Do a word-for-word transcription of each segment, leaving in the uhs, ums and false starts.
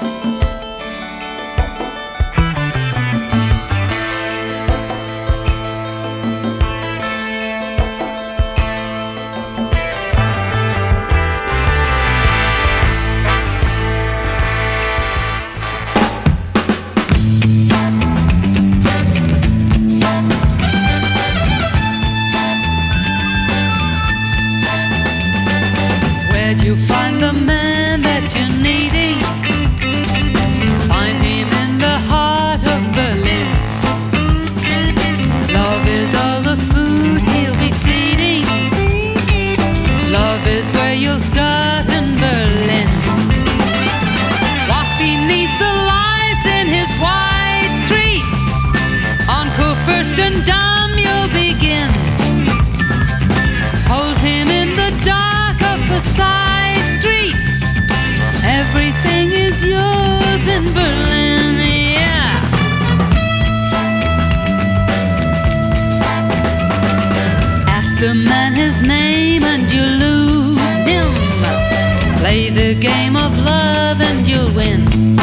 the man his name and you lose him. Play the game of love and you'll win.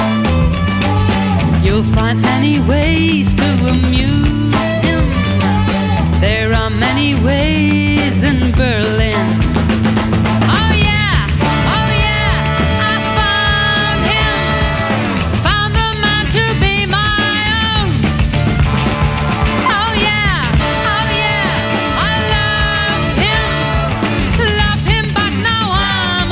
You'll find many ways to amuse him. There are many ways in Berlin. Oh yeah, oh yeah, I found him. Found the man to be my own. Oh yeah, oh yeah, I loved him. Loved him, but now I'm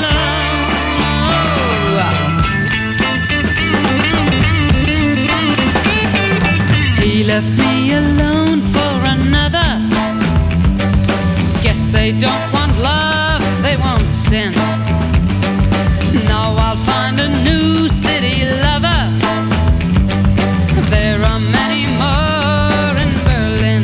alone. He left me alone for another. Guess they don't want love, they want sin. Now I'll find a new city lover. There are many more in Berlin.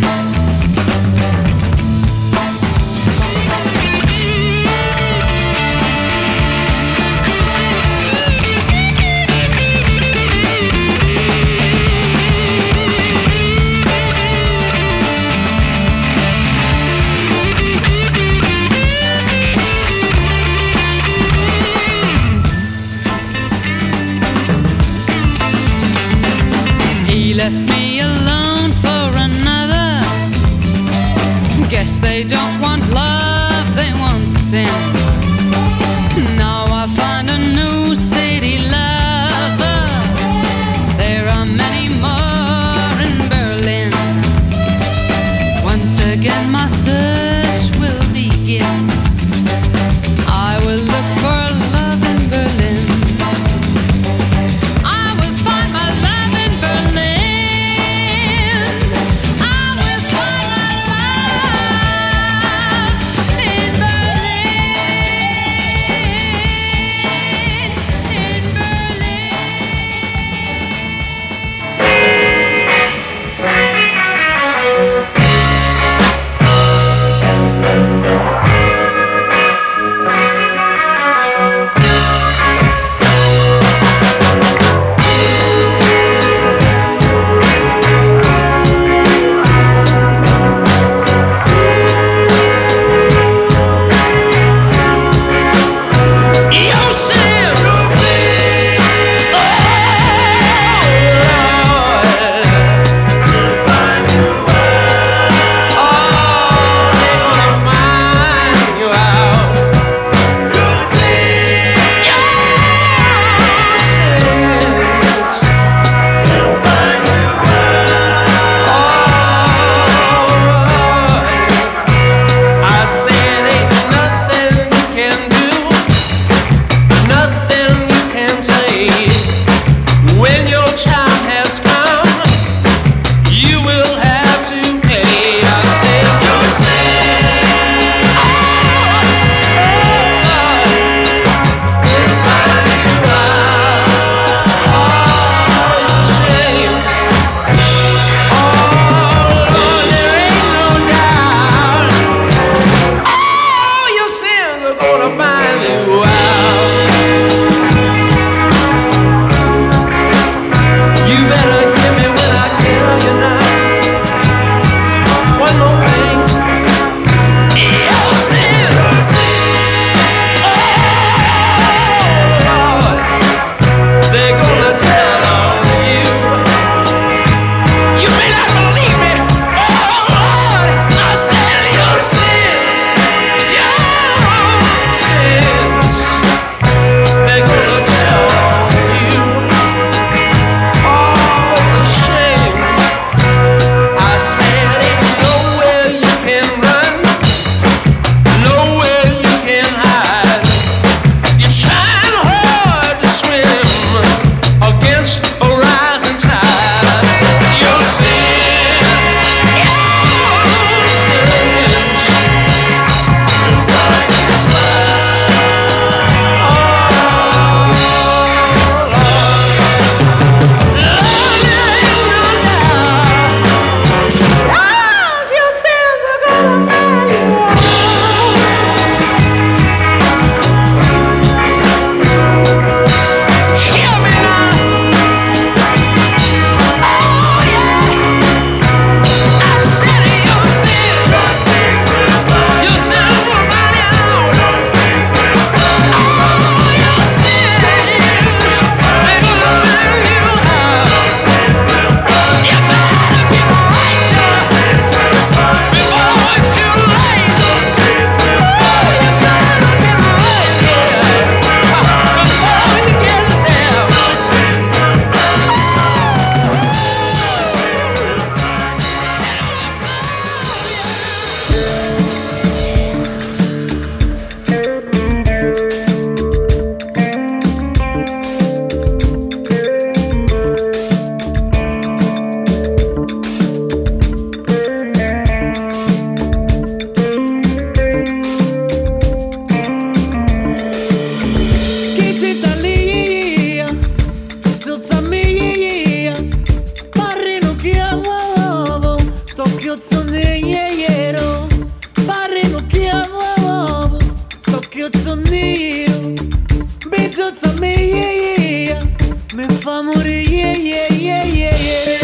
morire, yeah, yeah, yeah, yeah.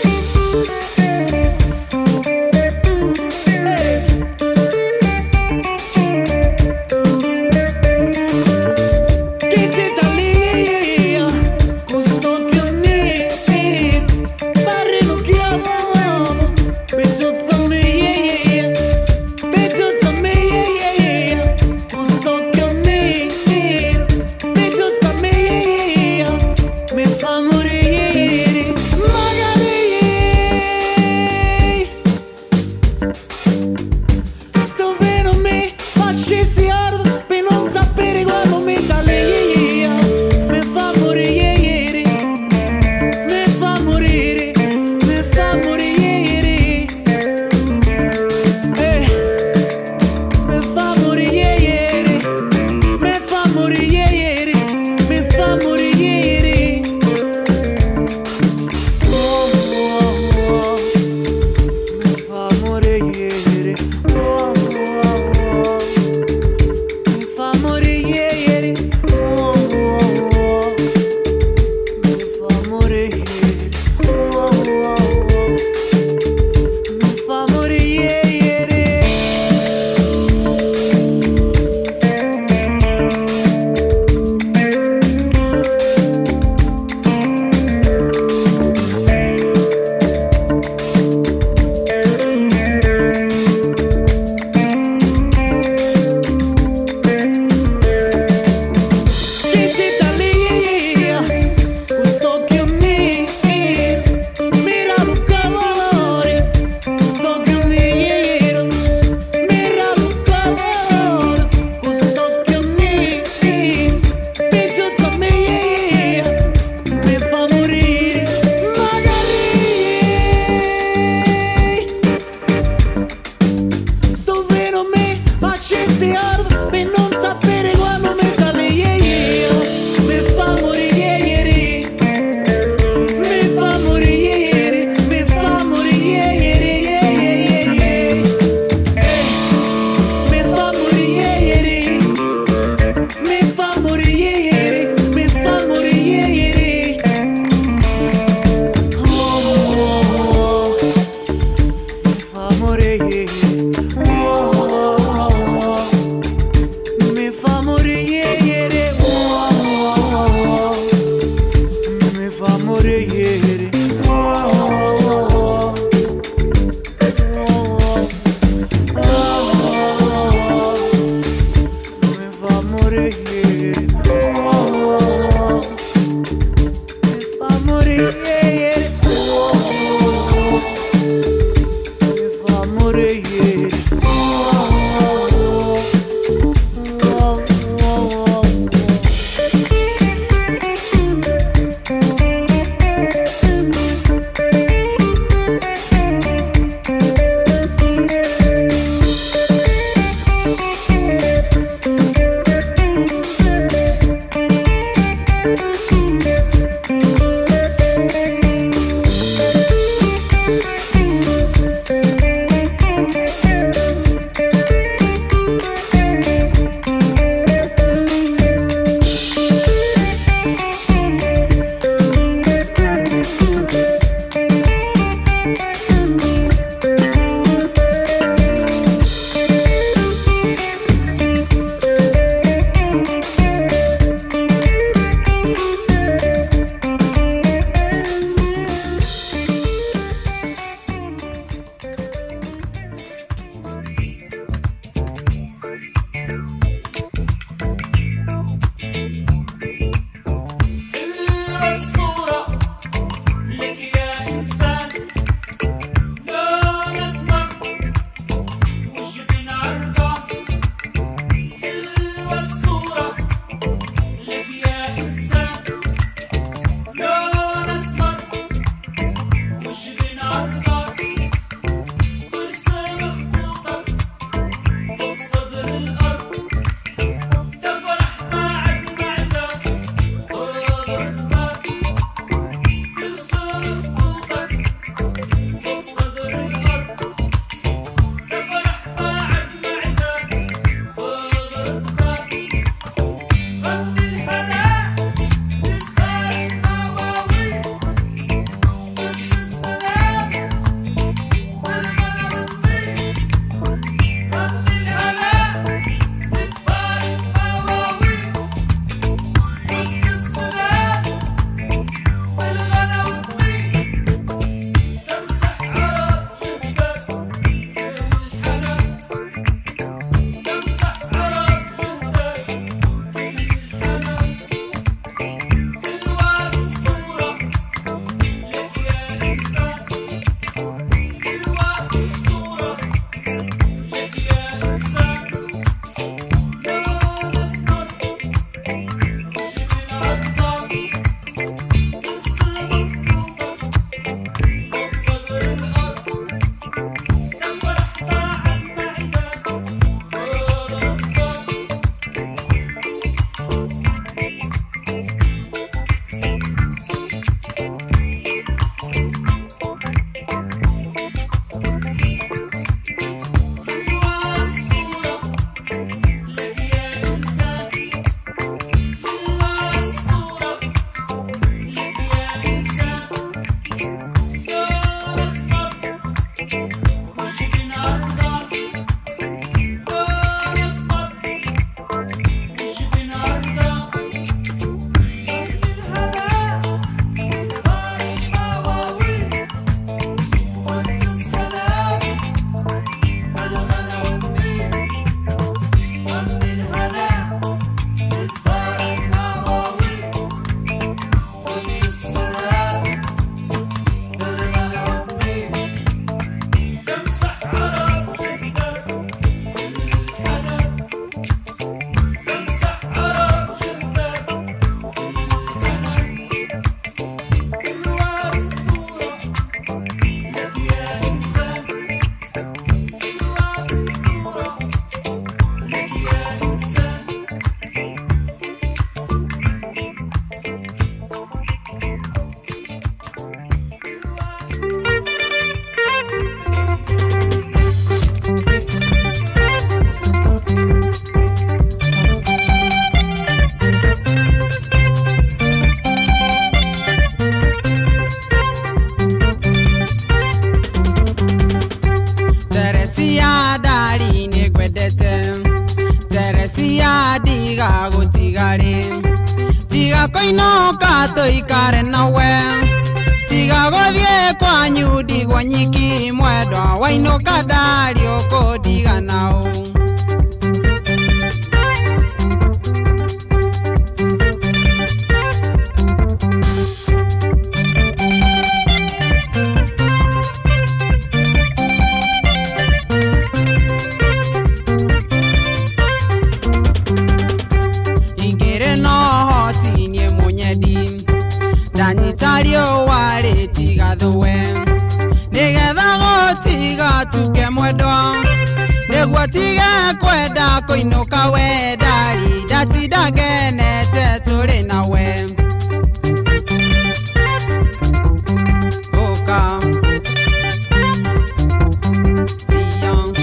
Hey. Che c'è da lì, questo che mi pare non chiamo, peggio me, yeah, yeah, peggio me, yeah, yeah, questo che mi peggio me, yeah, yeah, mi fa morire. toikare nawe tiga gothie kwanyu ndigwa nyiki mwendwa wainuka ndari ukundiga nau Danitario wale tiga dowe Negetha gotiga tuke mwedwa Negwa tiga kweda koinuka we dari Dati dagene te turi nawe Oka Siyan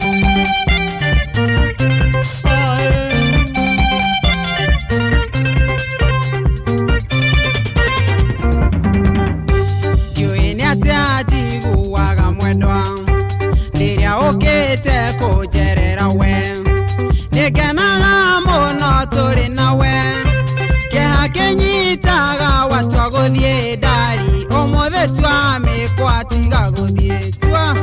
Okete kujerera we Neganaga mono turi nawe Keha kenyitaga watu agothie dari Omothe twa mekwa tiga gothie twa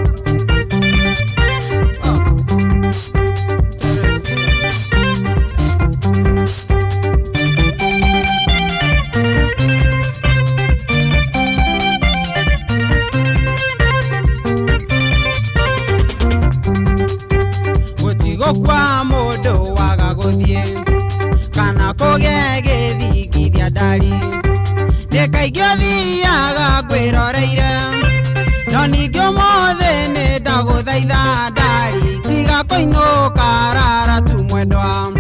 kwa modo waga gothie kana kogege thikithia ndari nekaigio thiaga ngwiroreire no ningio mothe ni ndaguthaitha ndari tiga koinuka rara tu mwendwa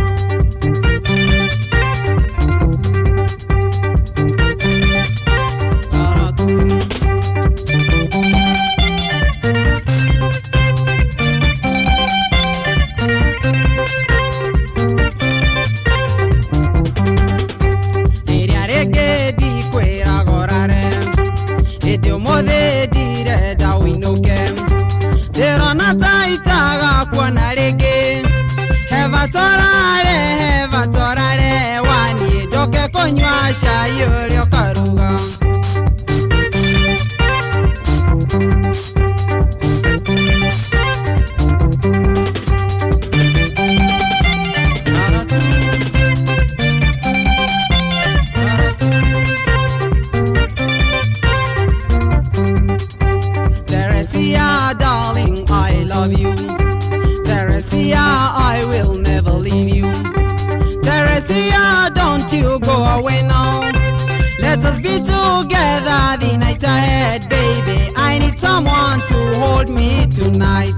Mothe dire da winuke Derona taitaga kuona rege Heva torare, heva torare Wani doke konywa shayo lio karuga Darling, I love you. Teresia, I will never leave you. Teresia, don't you go away now. Let us be together the night ahead, baby. I need someone to hold me tonight.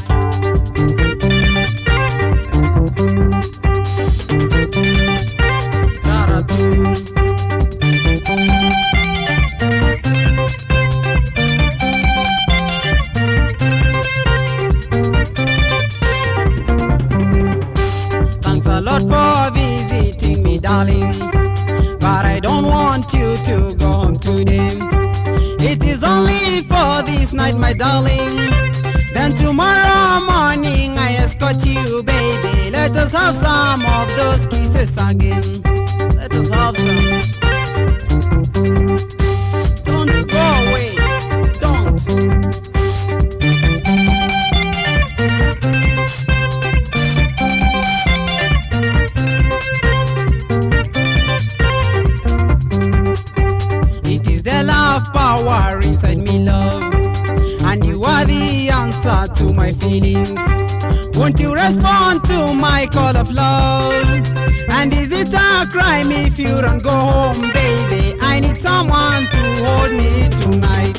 Lord for visiting me, darling, but I don't want you to go home today. It is only for this night, my darling. Then tomorrow morning I escort you, baby. Let us have some of those kisses again. Let us have some. Don't go away. Don't. Power inside me, love, and you are the answer to my feelings. Won't you respond to my call of love? And is it a crime if you don't go home, baby? I need someone to hold me tonight.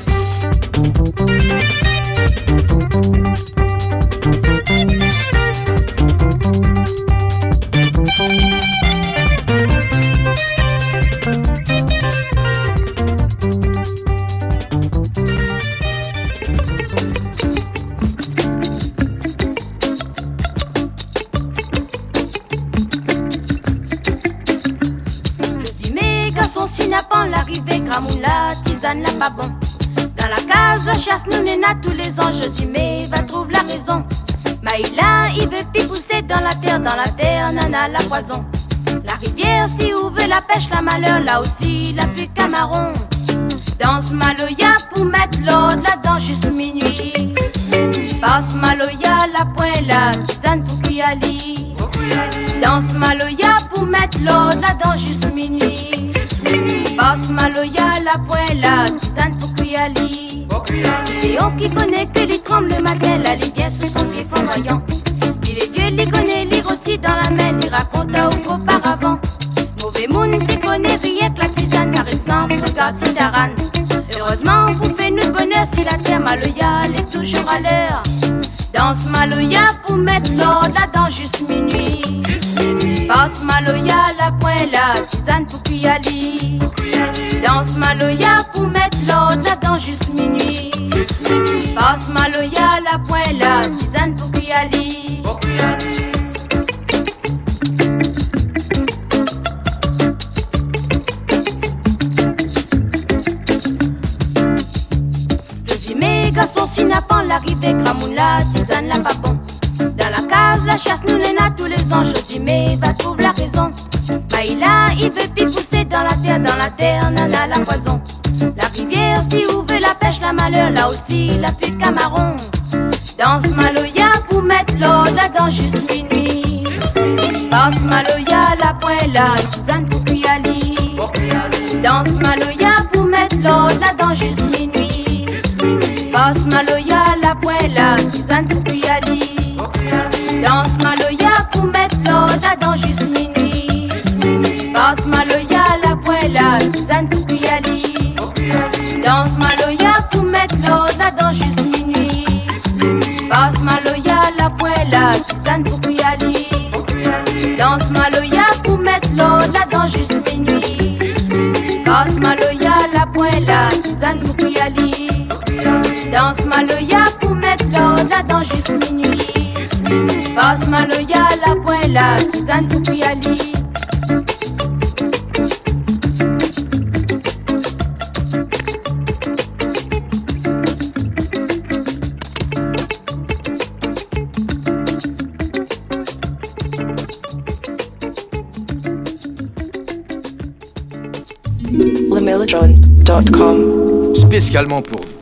L'arrivée Gramoula, tisane là pas bon. Dans la cage, la chasse nous néna tous les ans. Je suis mais va trouve la raison. Maïla, il veut pipousser dans la terre, dans la terre, nana la poison. La rivière si où veut la pêche, la malheur, là aussi la pluie camaron. Danse Maloya pour mettre l'ordre là-dedans juste minuit. Passe Maloya, la poêle, la tisane pour Kuyali. Danse Maloya pour mettre l'ordre là-dedans juste minuit. Passe Maloya, la poêle, la tisane pour Kuyali. Léon qui connaît que les trembles le matin, là les biens se sont des flamboyants. Il est vieux, les connaît, lire aussi dans la main, il raconte à auparavant. Mauvais monde qui connaît rien que la tisane, par exemple, regarde Tidaran. Heureusement, vous faites nous bonheur si la terre Maloya est toujours à l'heure. Danse Maloya pour mettre l'ordre là-dedans juste minuit. Passe Maloya, la poêle, la tisane pour Kuyali. Danse Maloya pour mettre l'ordre là-dedans juste minuit. Passe Maloya, la poêle, la tisane pour Kuyali. Garçon sinapan, l'arrivée, Gramoula, tisane, la pas bon. Dans la case, la chasse, nous les tous les ans. Je dis, mais va trouve la raison. Maïla, il veut plus pousser dans la terre, dans la terre, nana, la poison. La rivière, si où veut la pêche, la malheur, là aussi, la pluie camaron. Danse Maloya pour mettre l'ordre là-dedans juste minuit. Passe Maloya, la poêle, la tisane pour Kuyali. Danse Maloya pour mettre l'ordre là-dedans juste minuit. Passe Maloya, la poêle, la tisane pour Kuyali. Danse Maloya pour mettre l'ordre là-dedans juste minuit. Passe Maloya, la poêle, la tisane pour Kuyali. Danse Maloya pour mettre l'ordre là-dedans juste minuit. Passe Maloya, la poêle, la tisane pour Kuyali. Danse Maloya pour mettre l'ordre là-dedans juste minuit. Passe Maloya, la poêle, la tisane pour Kuyali. Danse Maloya pour mettre l'ordre là-dedans juste minuit. Passe Maloya, la poêle, la tisane pour Kuyali. le mellotron point com. Spécialement pour vous.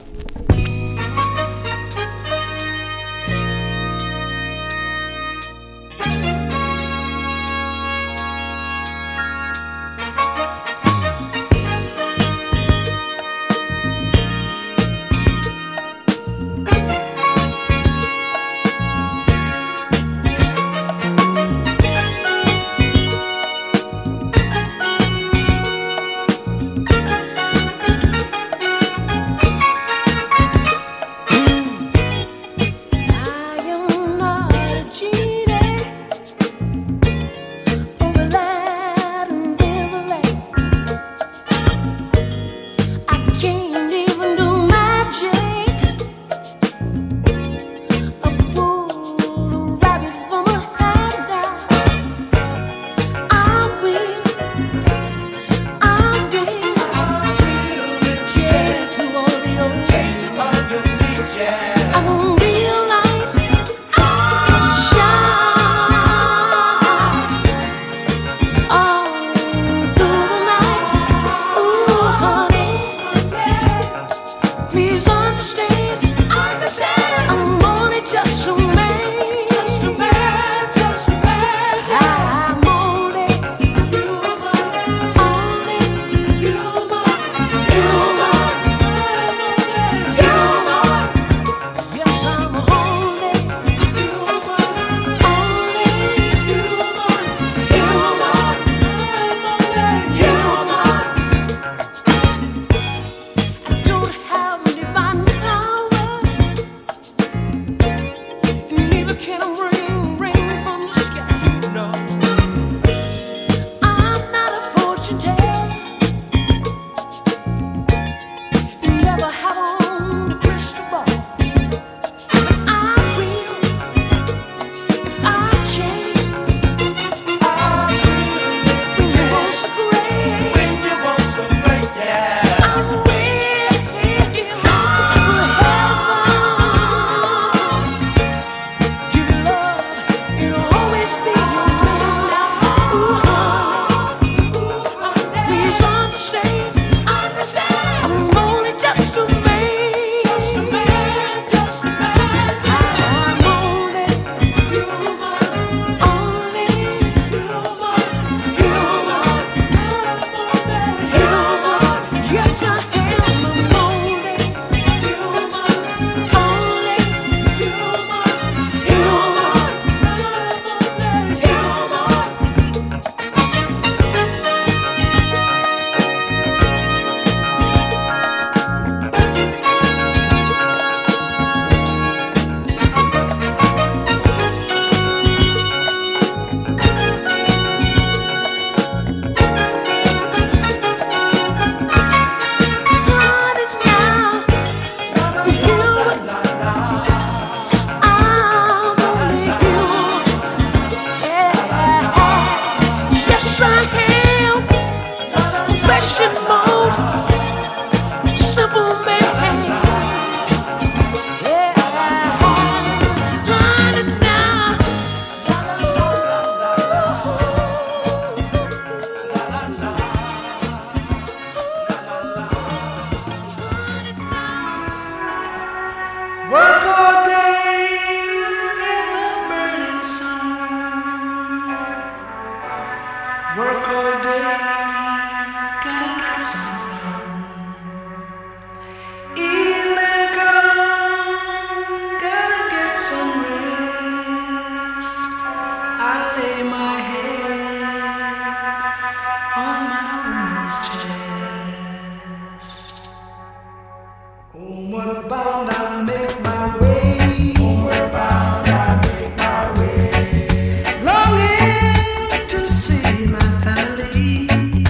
Homeward bound, I make my way. Homeward bound, I make my way. Longing to see my family,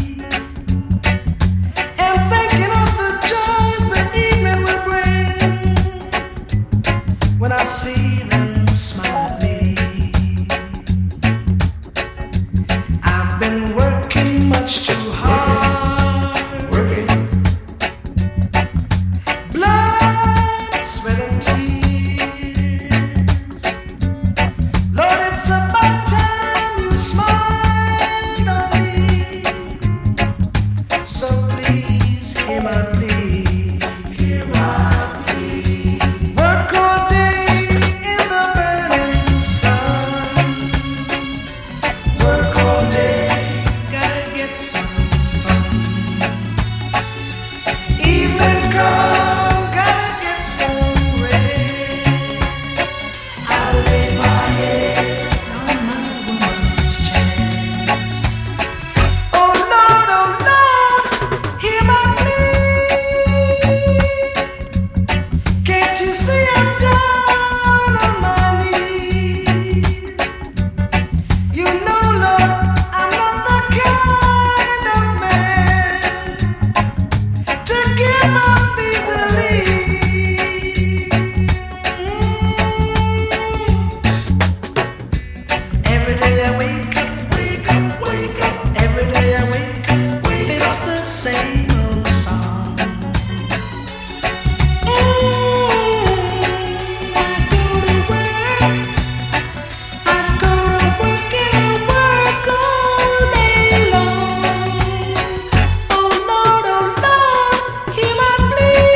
and thinking of the joys the evening will bring when I see them smile at me. I've been working much too hard. Please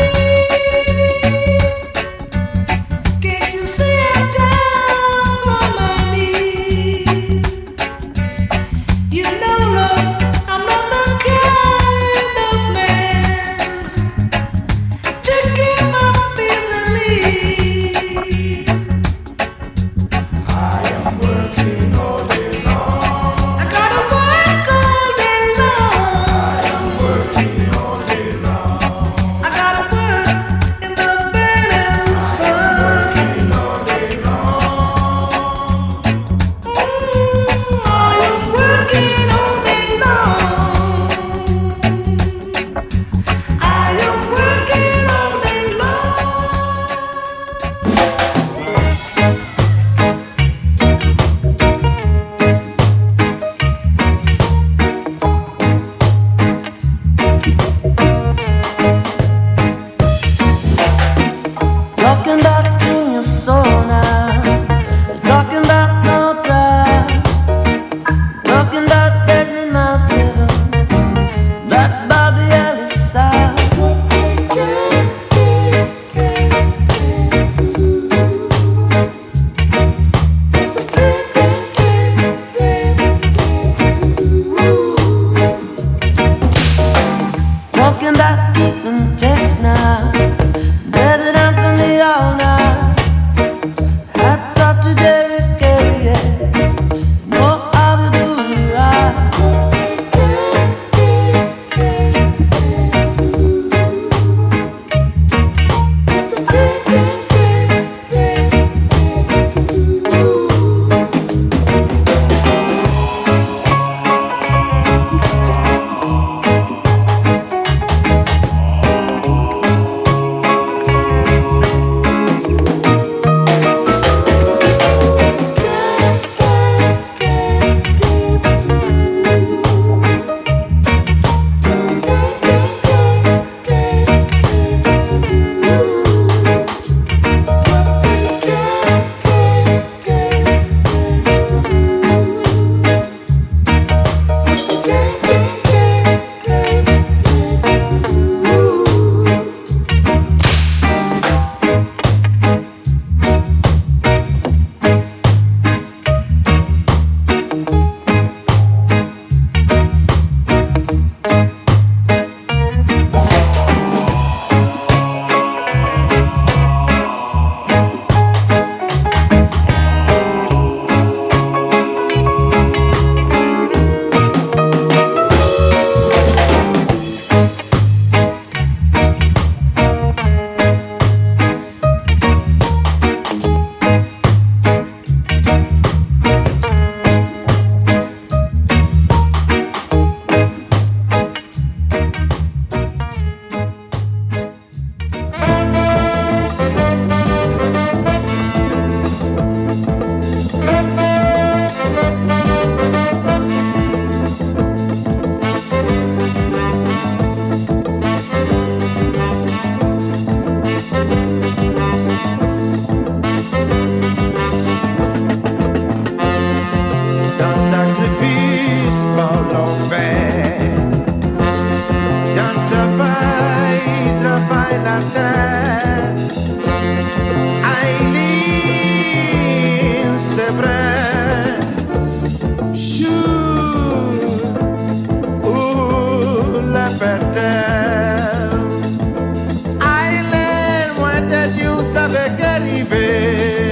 terre. Aileen, c'est vrai. Chou, ouh, la terre. Aileen, moi de Dieu, savait qu'arriver.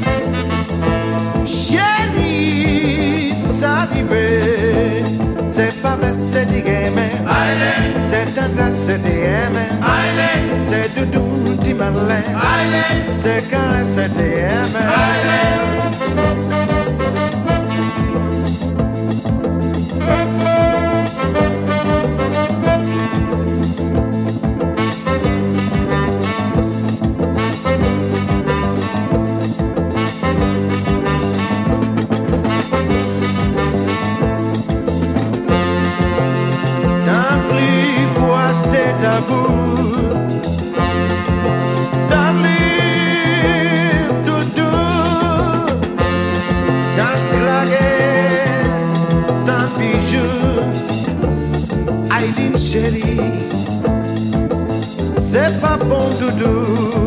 Chérie, ça arrivait. C'est pas vrai, c'est du game. C'est tendre, c'est du aimé. C'est doudou, du malin. C'est carré, c'est du aimé. Chérie, c'est pas bon doudou.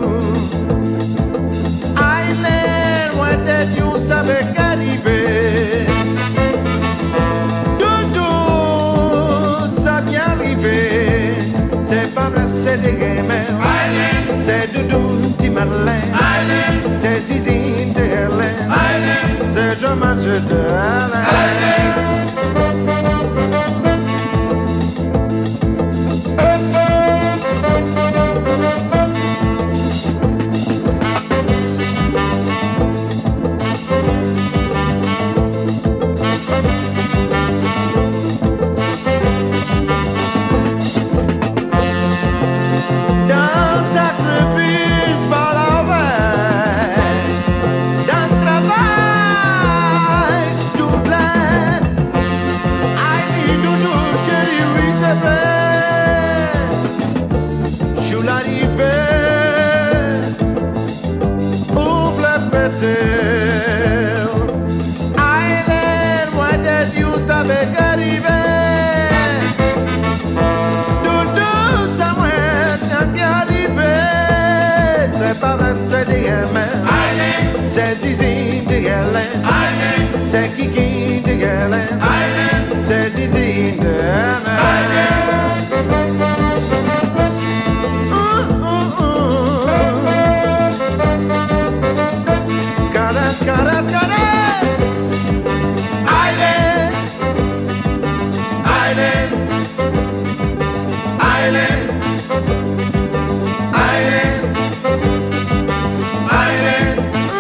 Aileen, moi de Dieu, savait qu'arriver. Doudou, ça vient arriver. C'est pas vrai, c'est des gamins. C'est doudou, du malin. C'est zizi de Hélène. C'est dommage de Hélène. Aileen, moi de Dieu, savait qu'arriver. Doudou, ça moi, tiens bien arrivé. C'est pas vrai, c'est des gamins. C'est Zizi de Hélène. C'est Kiki de Hélène. C'est Zizi de Hélène. Caras, caras, caras. Aileen, Aileen, Aileen, Aileen, Aileen,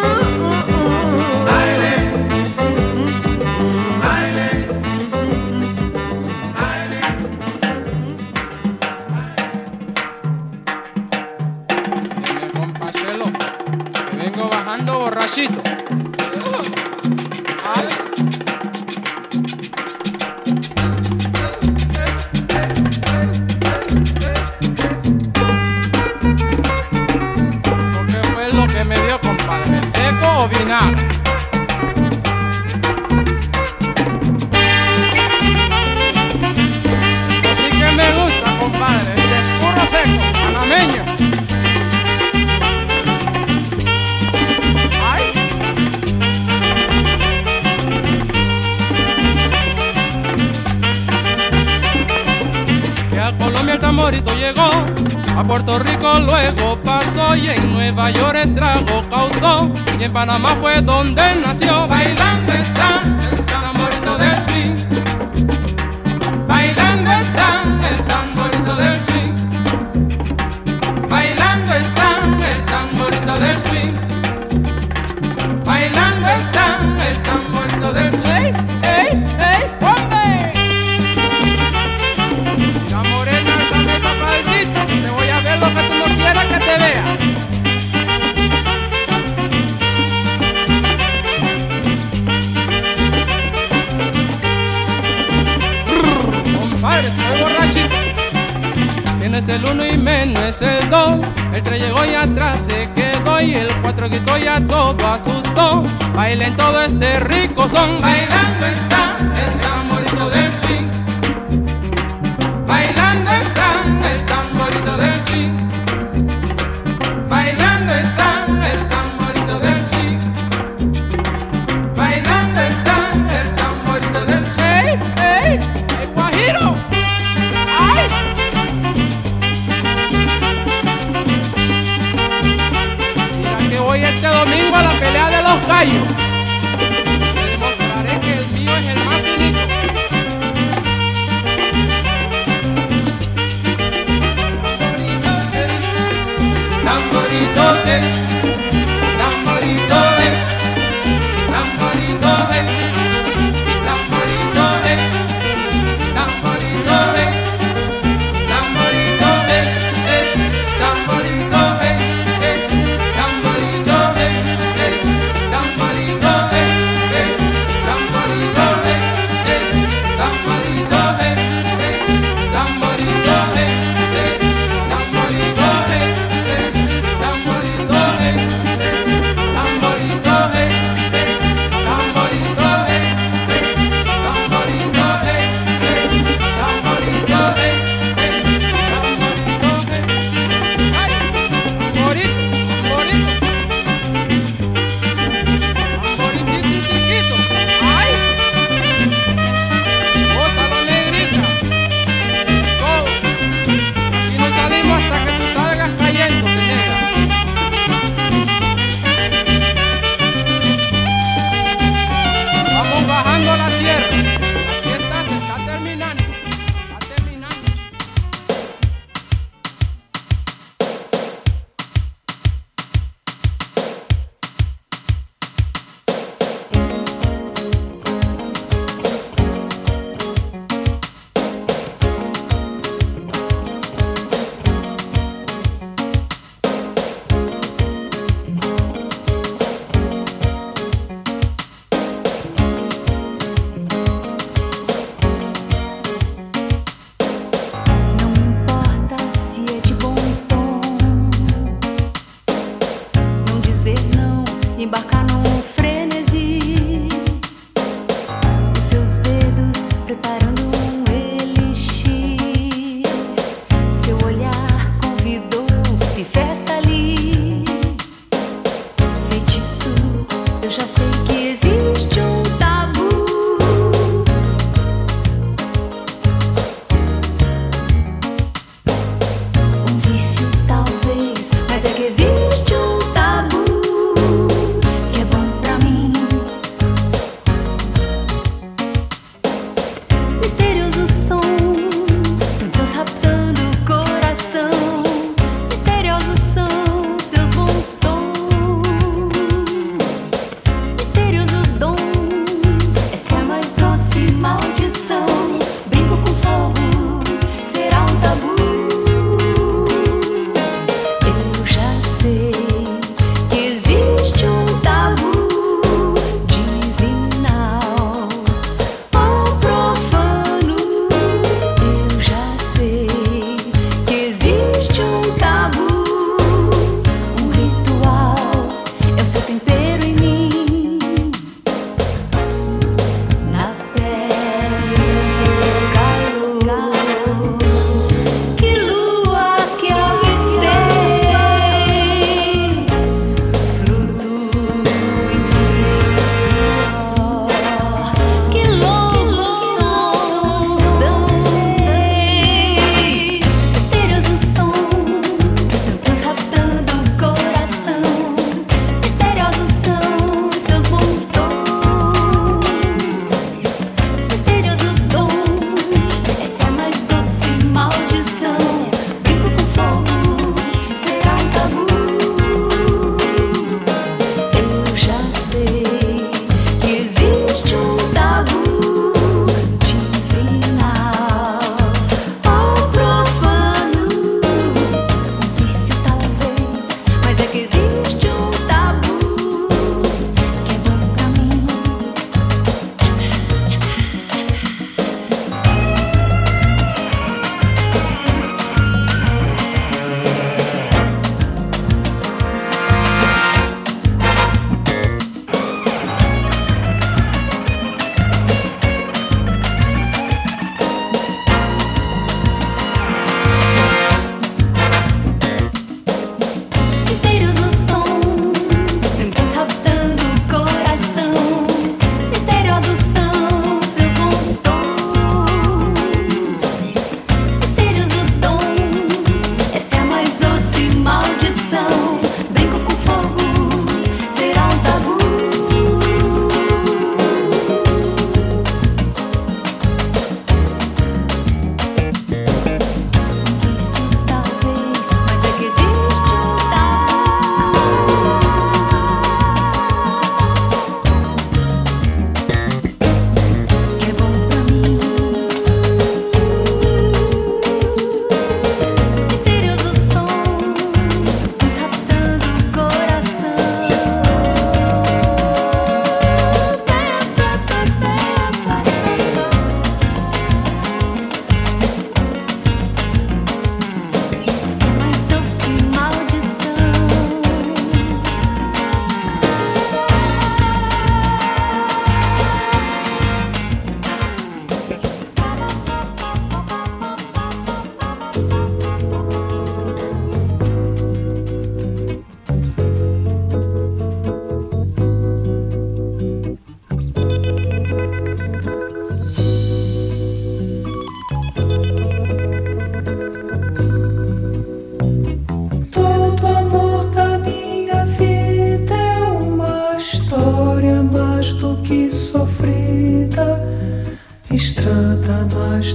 Aileen, Aileen, Aileen. Dime, compa Chelo, que vengo bajando borrachito. ¿Eso qué fue lo que me dio, compadre? ¿Seco o vinagre? Así que me gusta, compadre, de puro seco, panameño. Ay. Que a Colombia el tamborito llegó, a Puerto Rico luego pasó y en Nueva York estrago causó y en Panamá fue donde nació. Bailando está el tamborito del swing, bailando está el tamborito del swing, bailando está el tamborito del swing, bailando está el tamborito del swing. ¡Ey, ey, hombre! La morena esa de esa faldita, te voy a ver lo que tú no quieras que te vea. Compadre, estoy borrachito. Tienes el uno y menos el dos. El tres llegó y atrás se quedó y el cuatro gritó y a todo asustó. Bailen todo este rico son. Bailando está el tamborito del swing, bailando está el tamborito del swing, gallo. Te demostraré que el mío es el más finito. Tamborito, eh, tamborito, eh, tamborito, eh, tamborito, eh, tamborito, eh, tamborito, eh, eh, tamborito, eh, eh, tamborito, eh, eh, tamborito, eh, eh, tamborito, eh, eh, tamborito, eh, eh, tamborito, eh, eh, tamborito, eh, eh, tamborito, eh, tamborito, eh, eh, tamborito, eh, eh, tamborito, eh, eh, tamborito, eh, eh, tamborito, eh. ¡Ay! Tamborito, tamborito. Tamboritititiquito. ¡Ay! Gózalo, negrita. Todo. Aquí no salimos hasta que tú salgas cayendo, negra. Vamos bajando la sierra. La fiesta se está terminando. Está terminando. Não importa se é de bom tom, não dizer não, embarcar num frenesi, os seus dedos preparando um elixir, seu olhar convidou, tem festa ali, feitiço, eu já sei que existe um tabu. Um vício talvez, mas é que existe um tabu que é bom pra mim. Misterioso som, tantos raptando o coração. Misteriosos são seus bons tons. Misterioso dom, essa é a mais doce maldição. Brinco com fogo, será um tabu. Eu já sei que existe um tabu divinal ou profano. Eu já sei que existe um tabu, um ritual, é o seu tempero em mim, na pele seu calor. Que lua que avistei, fruto em seu suor. Que longos sons dancei, misterioso som,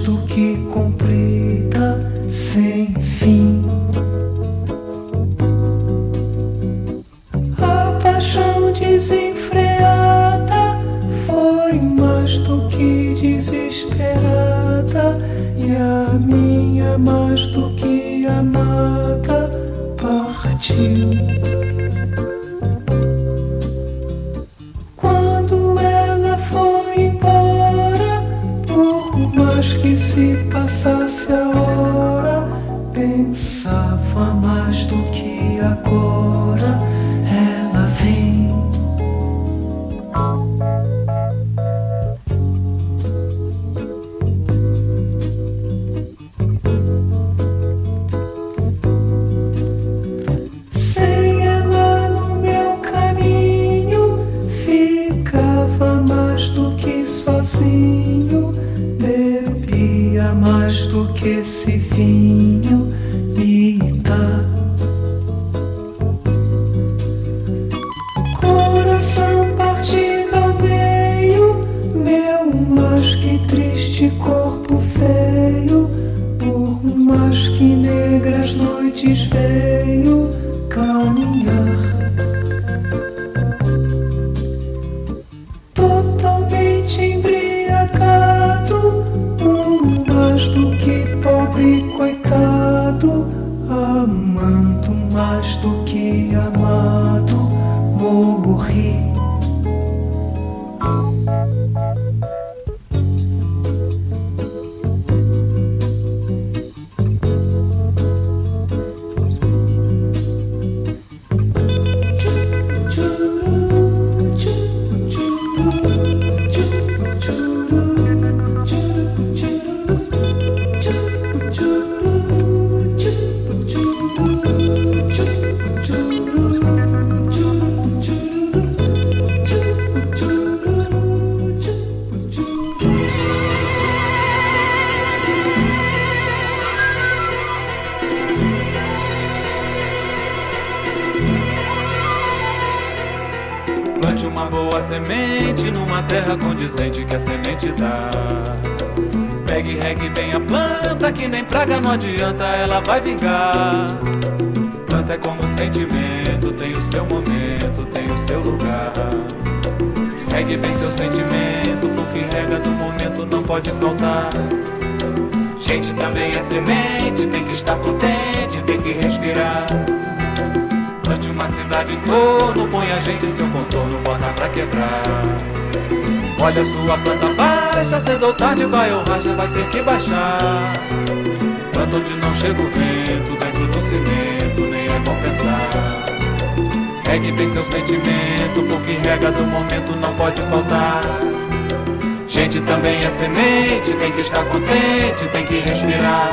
do que completa sem fim. A paixão desenfreada foi mais do que desesperada, e a minha mais do que amada partiu. Quando ela foi embora, por mais que se passasse a hora, pensava mais do que agora ela vem. Sem ela no meu caminho, ficava mais do que sozinho, bebia mais do que esse vinho me dá. Coração partido ao meio, meu mais que triste corpo feio, por mais que negras noites veio caminhar. Totalmente embriagado, um mais do que pobre coitado, amando mais do que amado, morri. Plante uma boa semente numa terra condizente que a semente dá. Pegue e regue bem a planta, que nem praga não adianta, ela vai vingar. Planta é como sentimento, tem o seu momento, tem o seu lugar. Regue bem seu sentimento, porque rega do momento não pode faltar. Gente também é semente, tem que estar contente, tem que respirar. Plante uma cidade em torno, põe a gente em seu contorno, bota pra quebrar. Olha a sua planta baixa, cedo ou tarde vai ou racha, vai ter que baixar. Planta onde não chega o vento, dentro do cimento, nem é bom pensar. Regue bem seu sentimento, porque rega do momento não pode faltar. Gente também é semente, tem que estar contente, tem que respirar.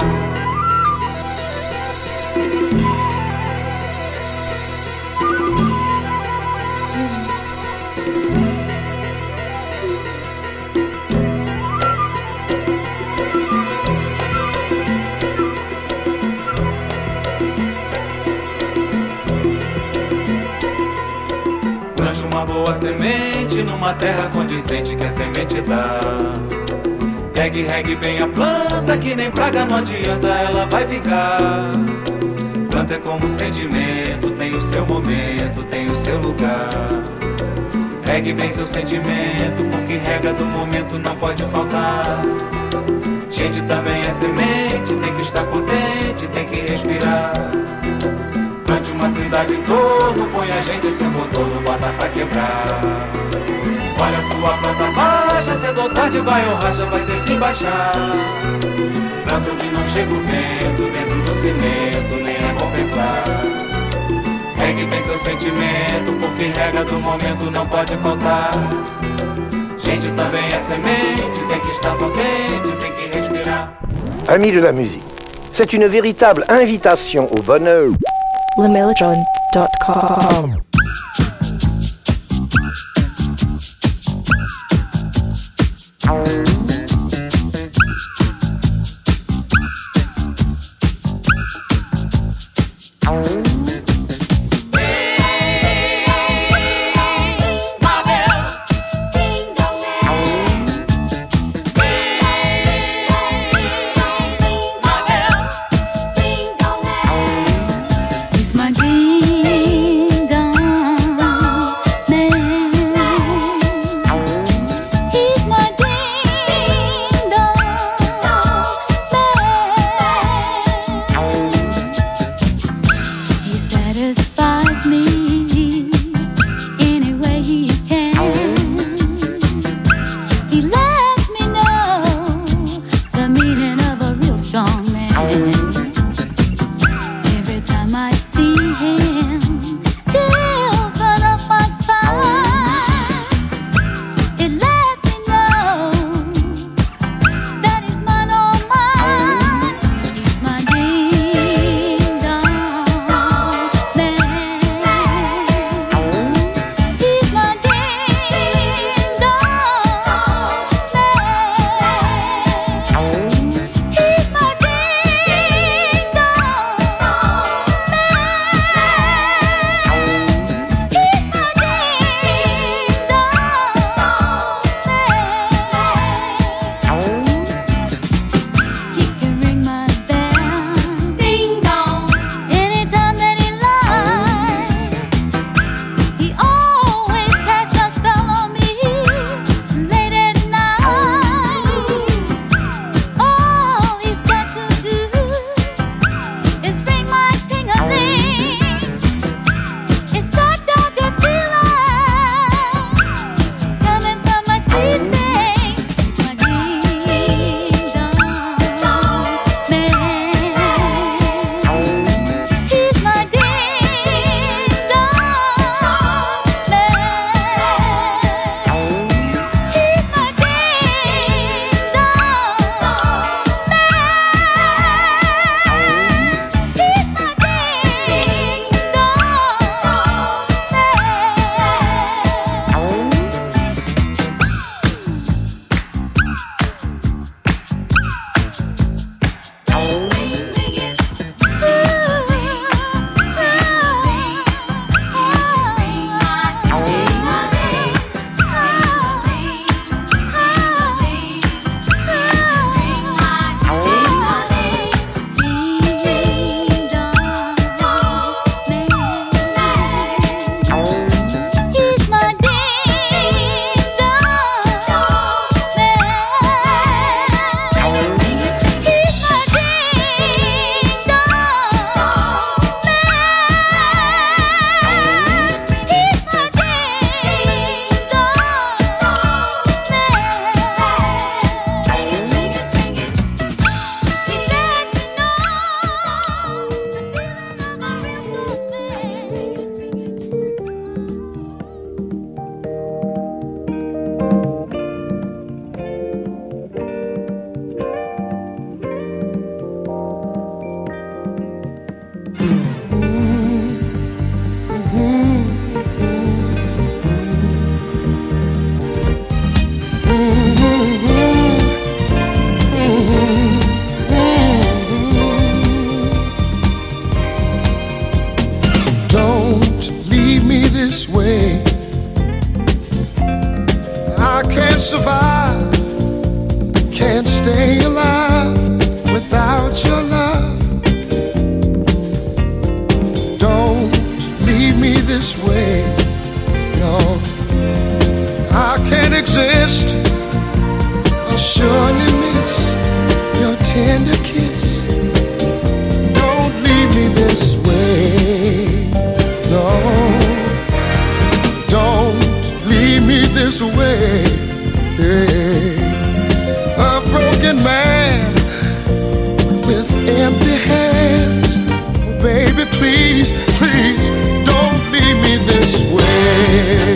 Uma boa semente numa terra condizente que a semente dá. Regue, regue bem a planta, que nem praga não adianta, ela vai vingar. Planta é como sentimento, tem o seu momento, tem o seu lugar. Regue bem seu sentimento, porque rega do momento não pode faltar. Gente também é semente, tem que estar contente, tem que respirar. Plante uma cidade em torno, põe a gente em seu motorno, bota pra quebrar. Olha a sua planta baixa, cedo ou tarde vai ou racha, vai ter que baixar. Planta onde não chega o vento, dentro do cimento, nem é bom pensar. Regue bem seu sentimento, porque rega do momento não pode faltar. Gente também é semente, tem que estar contente, tem que respirar. Amis de la musique, c'est une véritable invitation au bonheur. le mellotron dot com. survive, can't stay alive without your love. Don't leave me this way, no. I can't exist, I'll surely miss your tender kiss. Don't leave me this way, no. Don't leave me this way. A broken man with empty hands. Baby, please, please, don't leave me this way.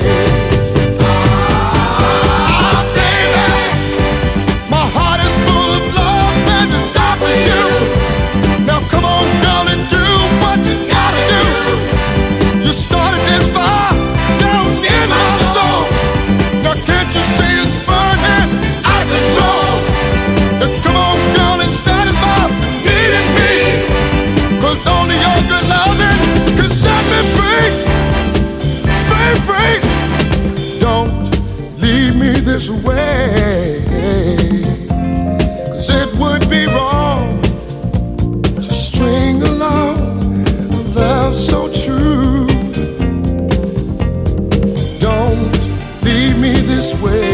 Ah, baby, my heart is full of love and desire for you. Now come on, girl, and do what you gotta do. You started this fire down in my soul. Now can't you see it's burning out of control? Now come on, girl, and satisfy needing me. 'Cause only your good loving can set me free. Free, free. Don't leave me this way. 'Cause it would be wrong to string along a love so true. Don't leave me this way.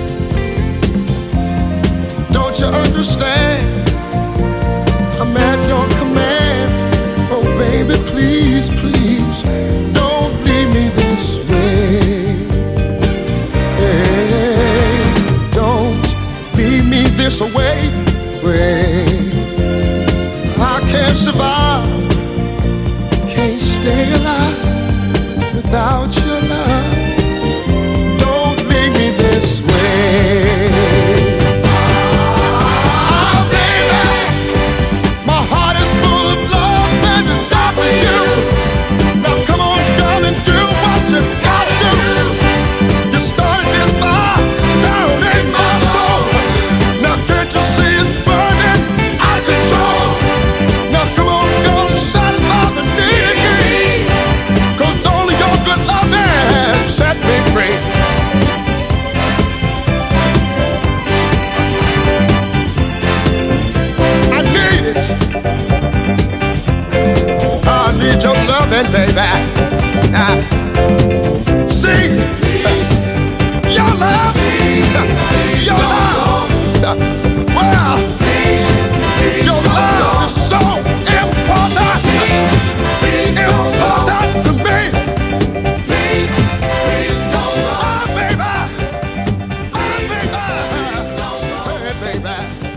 Don't you understand? I'm at your command. Oh baby, please, please, don't leave me this way. Hey, don't leave me this way. way. I can't survive, can't stay alive without your love. Don't leave me this way. Ah, baby, my heart is full of love and desire for you. Now come on, girl, and do what you gotta do. You started this fire down in my soul. Now can't you see it's burning out of control? Now come on, girl, and satisfy the need in me. 'Cause only your good love has set me free. I need it. I need your loving, baby. Now, see, your love, your love, well, your love is so important, important to me. Oh, baby, oh, baby, hey, baby.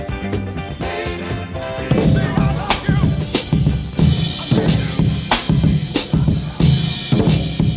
See, I love you.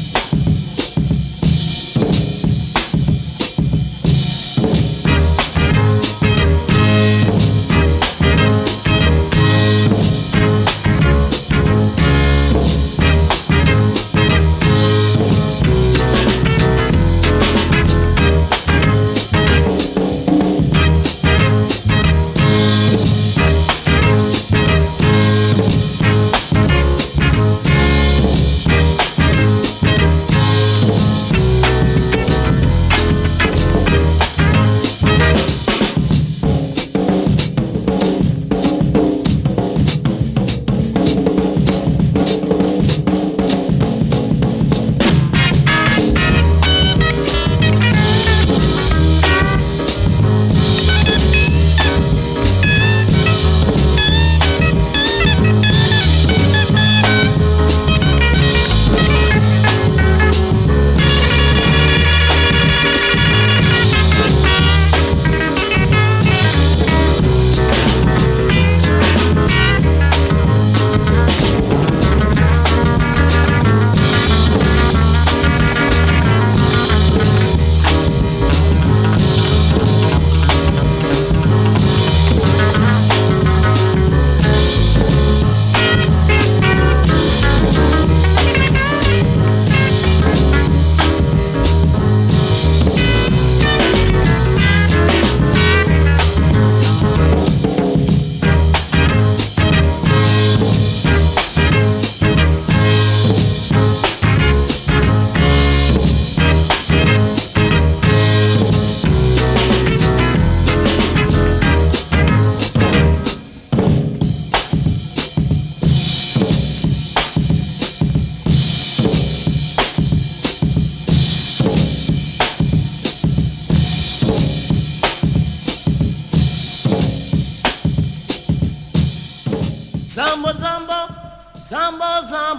zambo, zambo, zambo.